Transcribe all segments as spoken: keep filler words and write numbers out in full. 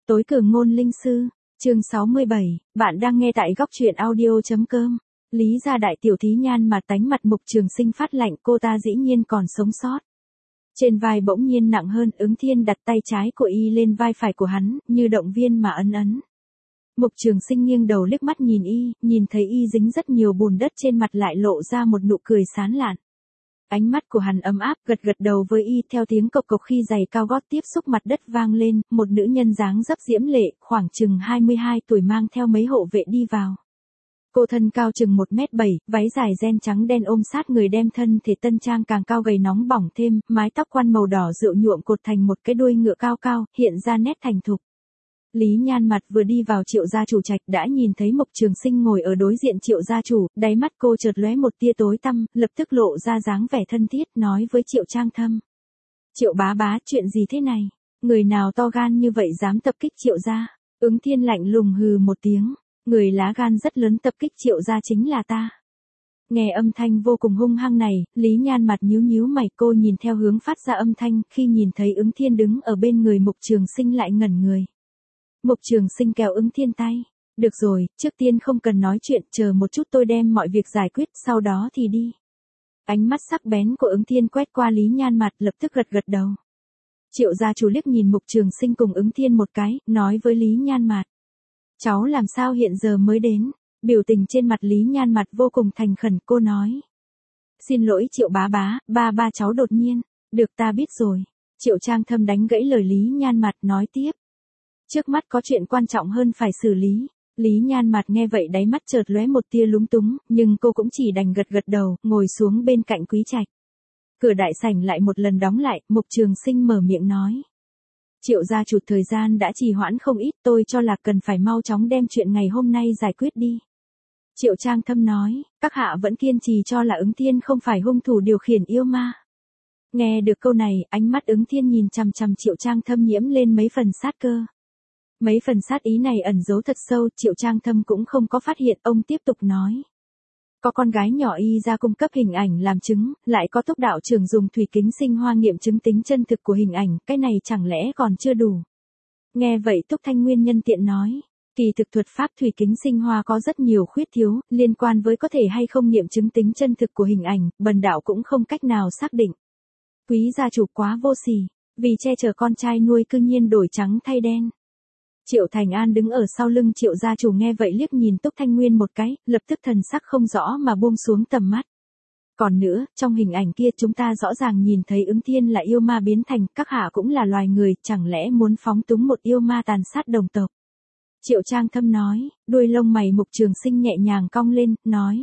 Tối cường ngôn linh sư, chương sáu mươi bảy, bạn đang nghe tại góc truyện audio.com. Lý gia đại tiểu thí nhan mà tánh mặt Mục Trường Sinh phát lạnh, cô ta dĩ nhiên còn sống sót. Trên vai bỗng nhiên nặng hơn, Ứng Thiên đặt tay trái của y lên vai phải của hắn, như động viên mà ấn ấn. Mục Trường Sinh nghiêng đầu liếc mắt nhìn y, nhìn thấy y dính rất nhiều bùn đất trên mặt lại lộ ra một nụ cười sán lạn. Ánh mắt của hắn ấm áp, gật gật đầu với y, theo tiếng cộc cộc khi giày cao gót tiếp xúc mặt đất vang lên, một nữ nhân dáng dấp diễm lệ, khoảng chừng hai mươi hai tuổi mang theo mấy hộ vệ đi vào. Cô thân cao chừng một mét bảy, váy dài ren trắng đen ôm sát người đem thân thể tân trang càng cao gầy nóng bỏng thêm, mái tóc quăn màu đỏ rượu nhuộm cột thành một cái đuôi ngựa cao cao, hiện ra nét thành thục. Lý Nhan mặt vừa đi vào Triệu gia chủ trạch đã nhìn thấy Mục Trường Sinh ngồi ở đối diện Triệu gia chủ, đáy mắt cô chợt lóe một tia tối tăm, lập tức lộ ra dáng vẻ thân thiết nói với Triệu Trang Thâm. Triệu bá bá, chuyện gì thế này? Người nào to gan như vậy dám tập kích Triệu gia? Ứng Thiên lạnh lùng hừ một tiếng, người lá gan rất lớn tập kích Triệu gia chính là ta. Nghe âm thanh vô cùng hung hăng này, Lý Nhan mặt nhíu nhíu mày, cô nhìn theo hướng phát ra âm thanh, khi nhìn thấy Ứng Thiên đứng ở bên người Mục Trường Sinh lại ngẩn người. Mục Trường Sinh kéo Ứng Thiên tay. Được rồi, trước tiên không cần nói chuyện, chờ một chút tôi đem mọi việc giải quyết, sau đó thì đi. Ánh mắt sắc bén của Ứng Thiên quét qua Lý Nhan mặt, lập tức gật gật đầu. Triệu gia chủ liếc nhìn Mục Trường Sinh cùng Ứng Thiên một cái, nói với Lý Nhan mặt. Cháu làm sao hiện giờ mới đến? Biểu tình trên mặt Lý Nhan mặt vô cùng thành khẩn, cô nói. Xin lỗi Triệu bá bá, ba ba cháu đột nhiên. Được, ta biết rồi. Triệu Trang Thâm đánh gãy lời Lý Nhan mặt, nói tiếp. Trước mắt có chuyện quan trọng hơn phải xử lý. Lý Nhan mặt nghe vậy đáy mắt chợt lóe một tia lúng túng, nhưng cô cũng chỉ đành gật gật đầu, ngồi xuống bên cạnh Quý Trạch. Cửa đại sảnh lại một lần đóng lại, Mục Trường Sinh mở miệng nói. Triệu gia chủ, thời gian đã trì hoãn không ít, tôi cho là cần phải mau chóng đem chuyện ngày hôm nay giải quyết đi. Triệu Trang Thâm nói, các hạ vẫn kiên trì cho là Ứng Thiên không phải hung thủ điều khiển yêu ma. Nghe được câu này, ánh mắt Ứng Thiên nhìn chằm chằm Triệu Trang Thâm nhiễm lên mấy phần sát cơ. Mấy phần sát ý này ẩn giấu thật sâu, Triệu Trang Thâm cũng không có phát hiện, ông tiếp tục nói. Có con gái nhỏ y ra cung cấp hình ảnh làm chứng, lại có Túc đạo trưởng dùng thủy kính sinh hoa nghiệm chứng tính chân thực của hình ảnh, cái này chẳng lẽ còn chưa đủ. Nghe vậy Túc Thanh Nguyên nhân tiện nói, kỳ thực thuật pháp thủy kính sinh hoa có rất nhiều khuyết thiếu, liên quan với có thể hay không nghiệm chứng tính chân thực của hình ảnh, bần đạo cũng không cách nào xác định. Quý gia chủ quá vô sỉ, vì che chở con trai nuôi cư nhiên đổi trắng thay đen. Triệu Thành An đứng ở sau lưng Triệu gia chủ nghe vậy liếc nhìn Túc Thanh Nguyên một cái, lập tức thần sắc không rõ mà buông xuống tầm mắt. Còn nữa, trong hình ảnh kia chúng ta rõ ràng nhìn thấy Ứng Thiên là yêu ma biến thành, các hạ cũng là loài người, chẳng lẽ muốn phóng túng một yêu ma tàn sát đồng tộc. Triệu Trang Thâm nói, đuôi lông mày Mục Trường Sinh nhẹ nhàng cong lên, nói.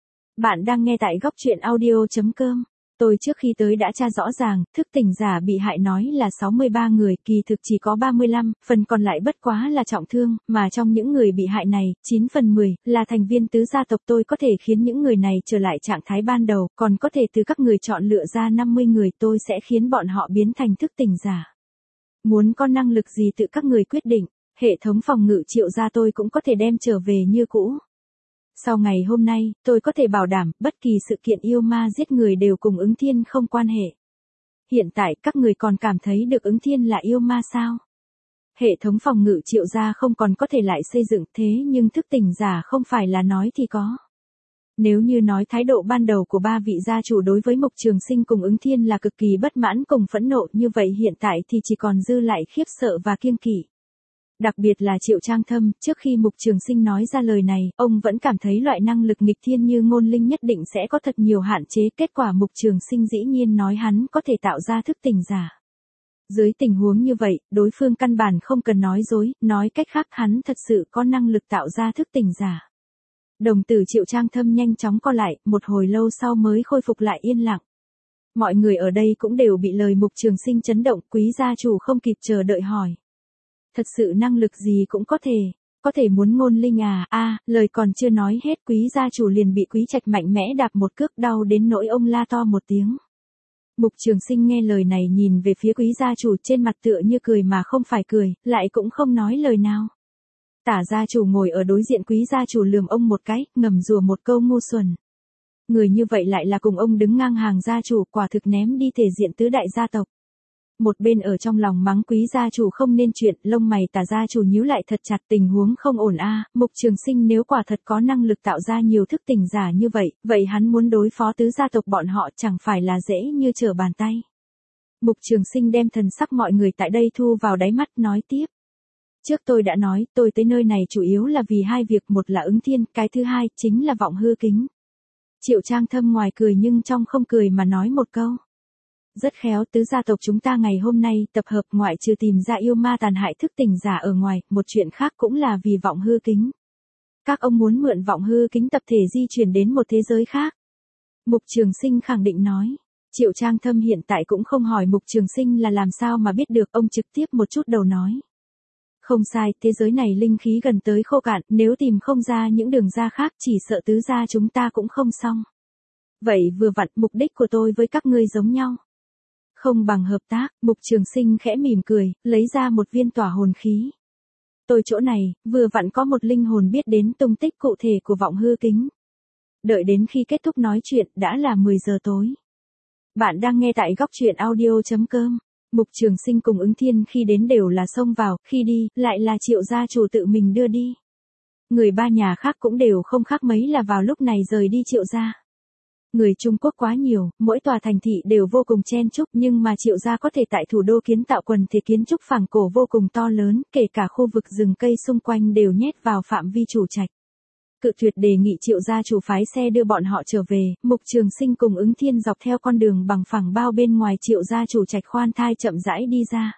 Bạn đang nghe tại góc truyện audio.com. Tôi trước khi tới đã tra rõ ràng, thức tỉnh giả bị hại nói là sáu mươi ba người, kỳ thực chỉ có ba mươi lăm, phần còn lại bất quá là trọng thương, mà trong những người bị hại này, chín phần mười, là thành viên tứ gia tộc. Tôi có thể khiến những người này trở lại trạng thái ban đầu, còn có thể từ các người chọn lựa ra năm mươi người, tôi sẽ khiến bọn họ biến thành thức tỉnh giả. Muốn có năng lực gì tự các người quyết định, hệ thống phòng ngự Triệu gia tôi cũng có thể đem trở về như cũ. Sau ngày hôm nay, tôi có thể bảo đảm, bất kỳ sự kiện yêu ma giết người đều cùng Ứng Thiên không quan hệ. Hiện tại, các người còn cảm thấy được Ứng Thiên là yêu ma sao? Hệ thống phòng ngự Triệu gia không còn có thể lại xây dựng, thế nhưng thức tỉnh giả không phải là nói thì có. Nếu như nói thái độ ban đầu của ba vị gia chủ đối với Mục Trường Sinh cùng Ứng Thiên là cực kỳ bất mãn cùng phẫn nộ, như vậy hiện tại thì chỉ còn dư lại khiếp sợ và kiêng kỵ. Đặc biệt là Triệu Trang Thâm, trước khi Mục Trường Sinh nói ra lời này, ông vẫn cảm thấy loại năng lực nghịch thiên như ngôn linh nhất định sẽ có thật nhiều hạn chế, kết quả Mục Trường Sinh dĩ nhiên nói hắn có thể tạo ra thức tỉnh giả. Dưới tình huống như vậy, đối phương căn bản không cần nói dối, nói cách khác hắn thật sự có năng lực tạo ra thức tỉnh giả. Đồng tử Triệu Trang Thâm nhanh chóng co lại, một hồi lâu sau mới khôi phục lại yên lặng. Mọi người ở đây cũng đều bị lời Mục Trường Sinh chấn động, Quý gia chủ không kịp chờ đợi hỏi. Thật sự năng lực gì cũng có thể, có thể muốn ngôn linh à, a à, lời còn chưa nói hết Quý gia chủ liền bị Quý Trạch mạnh mẽ đạp một cước đau đến nỗi ông la to một tiếng. Mục Trường Sinh nghe lời này nhìn về phía Quý gia chủ trên mặt tựa như cười mà không phải cười, lại cũng không nói lời nào. Tả gia chủ ngồi ở đối diện Quý gia chủ lườm ông một cái, ngầm rủa một câu ngu xuẩn. Người như vậy lại là cùng ông đứng ngang hàng gia chủ, quả thực ném đi thể diện tứ đại gia tộc. Một bên ở trong lòng mắng quý gia chủ không nên chuyện, lông mày Tả gia chủ nhíu lại thật chặt, tình huống không ổn a, Mục Trường Sinh nếu quả thật có năng lực tạo ra nhiều thức tỉnh giả như vậy, vậy hắn muốn đối phó tứ gia tộc bọn họ chẳng phải là dễ như trở bàn tay. Mục Trường Sinh đem thần sắc mọi người tại đây thu vào đáy mắt, nói tiếp. Trước tôi đã nói, tôi tới nơi này chủ yếu là vì hai việc, một là ứng thiên, cái thứ hai chính là vọng hư kính. Triệu Trang Thâm ngoài cười nhưng trong không cười mà nói một câu. Rất khéo, tứ gia tộc chúng ta ngày hôm nay tập hợp ngoại trừ tìm ra yêu ma tàn hại thức tỉnh giả ở ngoài, một chuyện khác cũng là vì vọng hư kính. Các ông muốn mượn vọng hư kính tập thể di chuyển đến một thế giới khác. Mục Trường Sinh khẳng định nói. Triệu Trang Thâm hiện tại cũng không hỏi Mục Trường Sinh là làm sao mà biết được, ông trực tiếp một chút đầu nói. Không sai, thế giới này linh khí gần tới khô cạn, nếu tìm không ra những đường ra khác chỉ sợ tứ gia chúng ta cũng không xong. Vậy vừa vặn, mục đích của tôi với các ngươi giống nhau. Không bằng hợp tác, Mục Trường Sinh khẽ mỉm cười, lấy ra một viên tỏa hồn khí. Tôi chỗ này, vừa vặn có một linh hồn biết đến tung tích cụ thể của vọng hư kính. Đợi đến khi kết thúc nói chuyện, đã là mười giờ tối. Bạn đang nghe tại góc truyện audio chấm com. Mục Trường Sinh cùng Ứng Thiên khi đến đều là xông vào, khi đi, lại là Triệu gia chủ tự mình đưa đi. Người ba nhà khác cũng đều không khác mấy là vào lúc này rời đi Triệu gia. Người Trung Quốc quá nhiều, mỗi tòa thành thị đều vô cùng chen chúc, nhưng mà Triệu gia có thể tại thủ đô kiến tạo quần thể kiến trúc phẳng cổ vô cùng to lớn, kể cả khu vực rừng cây xung quanh đều nhét vào phạm vi chủ trạch. Cự tuyệt đề nghị Triệu gia chủ phái xe đưa bọn họ trở về, Mục Trường Sinh cùng Ứng Thiên dọc theo con đường bằng phẳng bao bên ngoài Triệu gia chủ trạch khoan thai chậm rãi đi ra.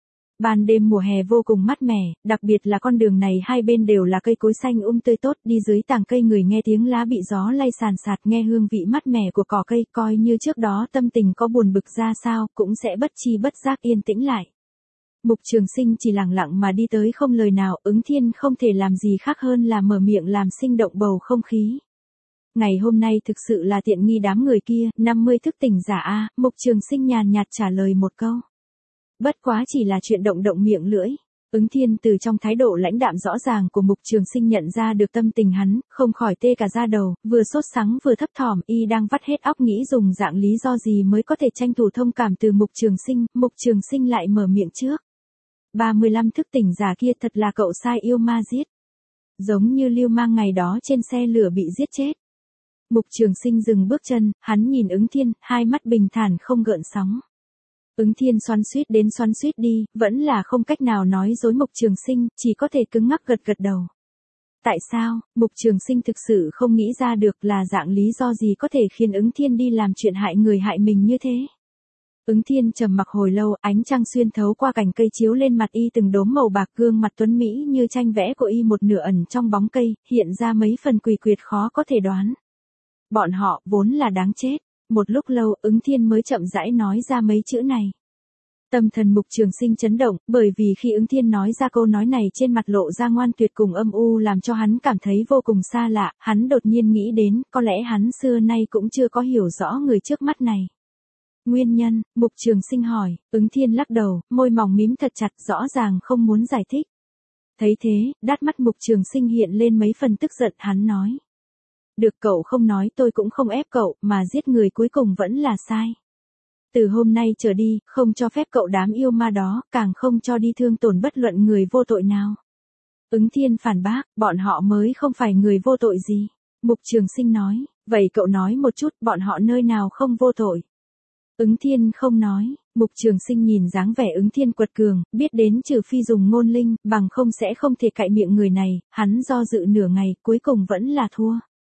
Ban đêm mùa hè vô cùng mát mẻ, đặc biệt là con đường này hai bên đều là cây cối xanh um tươi tốt, đi dưới tàng cây người nghe tiếng lá bị gió lay sàn sạt, nghe hương vị mát mẻ của cỏ cây, coi như trước đó tâm tình có buồn bực ra sao, cũng sẽ bất chi bất giác yên tĩnh lại. Mục Trường Sinh chỉ lặng lặng mà đi tới không lời nào, Ứng Thiên không thể làm gì khác hơn là mở miệng làm sinh động bầu không khí. Ngày hôm nay thực sự là tiện nghi đám người kia, năm mươi thức tỉnh giả a, Mục Trường Sinh nhàn nhạt trả lời một câu. Bất quá chỉ là chuyện động động miệng lưỡi. Ứng Thiên từ trong thái độ lãnh đạm rõ ràng của Mục Trường Sinh nhận ra được tâm tình hắn, không khỏi tê cả da đầu, vừa sốt sắng vừa thấp thỏm, y đang vắt hết óc nghĩ dùng dạng lý do gì mới có thể tranh thủ thông cảm từ Mục Trường Sinh, Mục Trường Sinh lại mở miệng trước. ba mươi lăm thức tỉnh giả kia thật là cậu sai yêu ma giết. Giống như Lưu Mang ngày đó trên xe lửa bị giết chết. Mục Trường Sinh dừng bước chân, hắn nhìn Ứng Thiên, hai mắt bình thản không gợn sóng. Ứng Thiên xoắn xuýt đến xoắn xuýt đi, vẫn là không cách nào nói dối Mục Trường Sinh, chỉ có thể cứng ngắc gật gật đầu. Tại sao, Mục Trường Sinh thực sự không nghĩ ra được là dạng lý do gì có thể khiến Ứng Thiên đi làm chuyện hại người hại mình như thế. Ứng Thiên trầm mặc hồi lâu, ánh trăng xuyên thấu qua cành cây chiếu lên mặt y từng đốm màu bạc, gương mặt tuấn mỹ như tranh vẽ của y một nửa ẩn trong bóng cây, hiện ra mấy phần quỷ quyệt khó có thể đoán. Bọn họ vốn là đáng chết. Một lúc lâu, Ứng Thiên mới chậm rãi nói ra mấy chữ này. Tâm thần Mục Trường Sinh chấn động, bởi vì khi Ứng Thiên nói ra câu nói này trên mặt lộ ra ngoan tuyệt cùng âm u làm cho hắn cảm thấy vô cùng xa lạ, hắn đột nhiên nghĩ đến, có lẽ hắn xưa nay cũng chưa có hiểu rõ người trước mắt này. Nguyên nhân, Mục Trường Sinh hỏi, Ứng Thiên lắc đầu, môi mỏng mím thật chặt, rõ ràng không muốn giải thích. Thấy thế, đát mắt Mục Trường Sinh hiện lên mấy phần tức giận, hắn nói. Được, cậu không nói tôi cũng không ép cậu, mà giết người cuối cùng vẫn là sai. Từ hôm nay trở đi, không cho phép cậu đám yêu ma đó, càng không cho đi thương tổn bất luận người vô tội nào. Ứng Thiên phản bác, bọn họ mới không phải người vô tội gì. Mục Trường Sinh nói, vậy cậu nói một chút, bọn họ nơi nào không vô tội. Ứng Thiên không nói, Mục Trường Sinh nhìn dáng vẻ Ứng Thiên quật cường, biết đến trừ phi dùng ngôn linh, bằng không sẽ không thể cạy miệng người này, hắn do dự nửa ngày, cuối cùng vẫn là thua.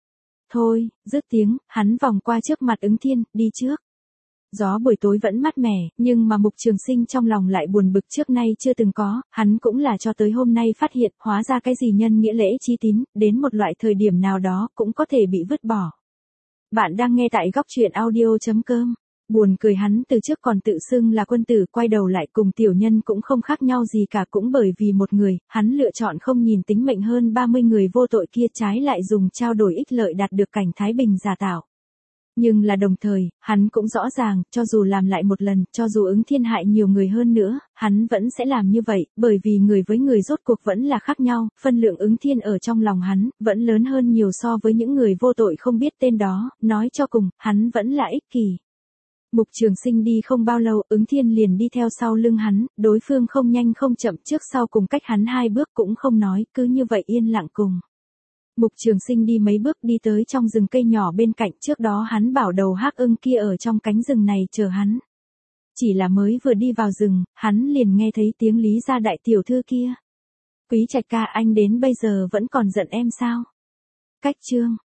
Thôi, dứt tiếng, hắn vòng qua trước mặt Ứng Thiên, đi trước. Gió buổi tối vẫn mát mẻ, nhưng mà Mục Trường Sinh trong lòng lại buồn bực trước nay chưa từng có, hắn cũng là cho tới hôm nay phát hiện, hóa ra cái gì nhân nghĩa lễ chí tín, đến một loại thời điểm nào đó cũng có thể bị vứt bỏ. Bạn đang nghe tại góc truyện audio chấm com. Buồn cười hắn từ trước còn tự xưng là quân tử, quay đầu lại cùng tiểu nhân cũng không khác nhau gì cả, cũng bởi vì một người, hắn lựa chọn không nhìn tính mệnh hơn ba mươi người vô tội kia, trái lại dùng trao đổi ích lợi đạt được cảnh thái bình giả tạo. Nhưng là đồng thời, hắn cũng rõ ràng, cho dù làm lại một lần, cho dù Ứng Thiên hại nhiều người hơn nữa, hắn vẫn sẽ làm như vậy, bởi vì người với người rốt cuộc vẫn là khác nhau, phân lượng Ứng Thiên ở trong lòng hắn, vẫn lớn hơn nhiều so với những người vô tội không biết tên đó, nói cho cùng, hắn vẫn là ích kỷ. Mục Trường Sinh đi không bao lâu, Ứng Thiên liền đi theo sau lưng hắn, đối phương không nhanh không chậm trước sau cùng cách hắn hai bước cũng không nói, cứ như vậy yên lặng cùng. Mục Trường Sinh đi mấy bước đi tới trong rừng cây nhỏ bên cạnh, trước đó hắn bảo đầu hắc ưng kia ở trong cánh rừng này chờ hắn. Chỉ là mới vừa đi vào rừng, hắn liền nghe thấy tiếng Lý gia đại tiểu thư kia. Quý Trạch ca, anh đến bây giờ vẫn còn giận em sao? Cách chương